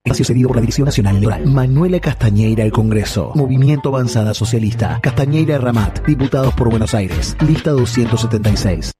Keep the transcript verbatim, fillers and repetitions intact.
Espacio cedido por la Dirección Nacional Electoral. Manuela Castañeira al Congreso. Movimiento Avanzada Socialista. Castañeira Ramat. Diputados por Buenos Aires. Lista doscientos setenta y seis.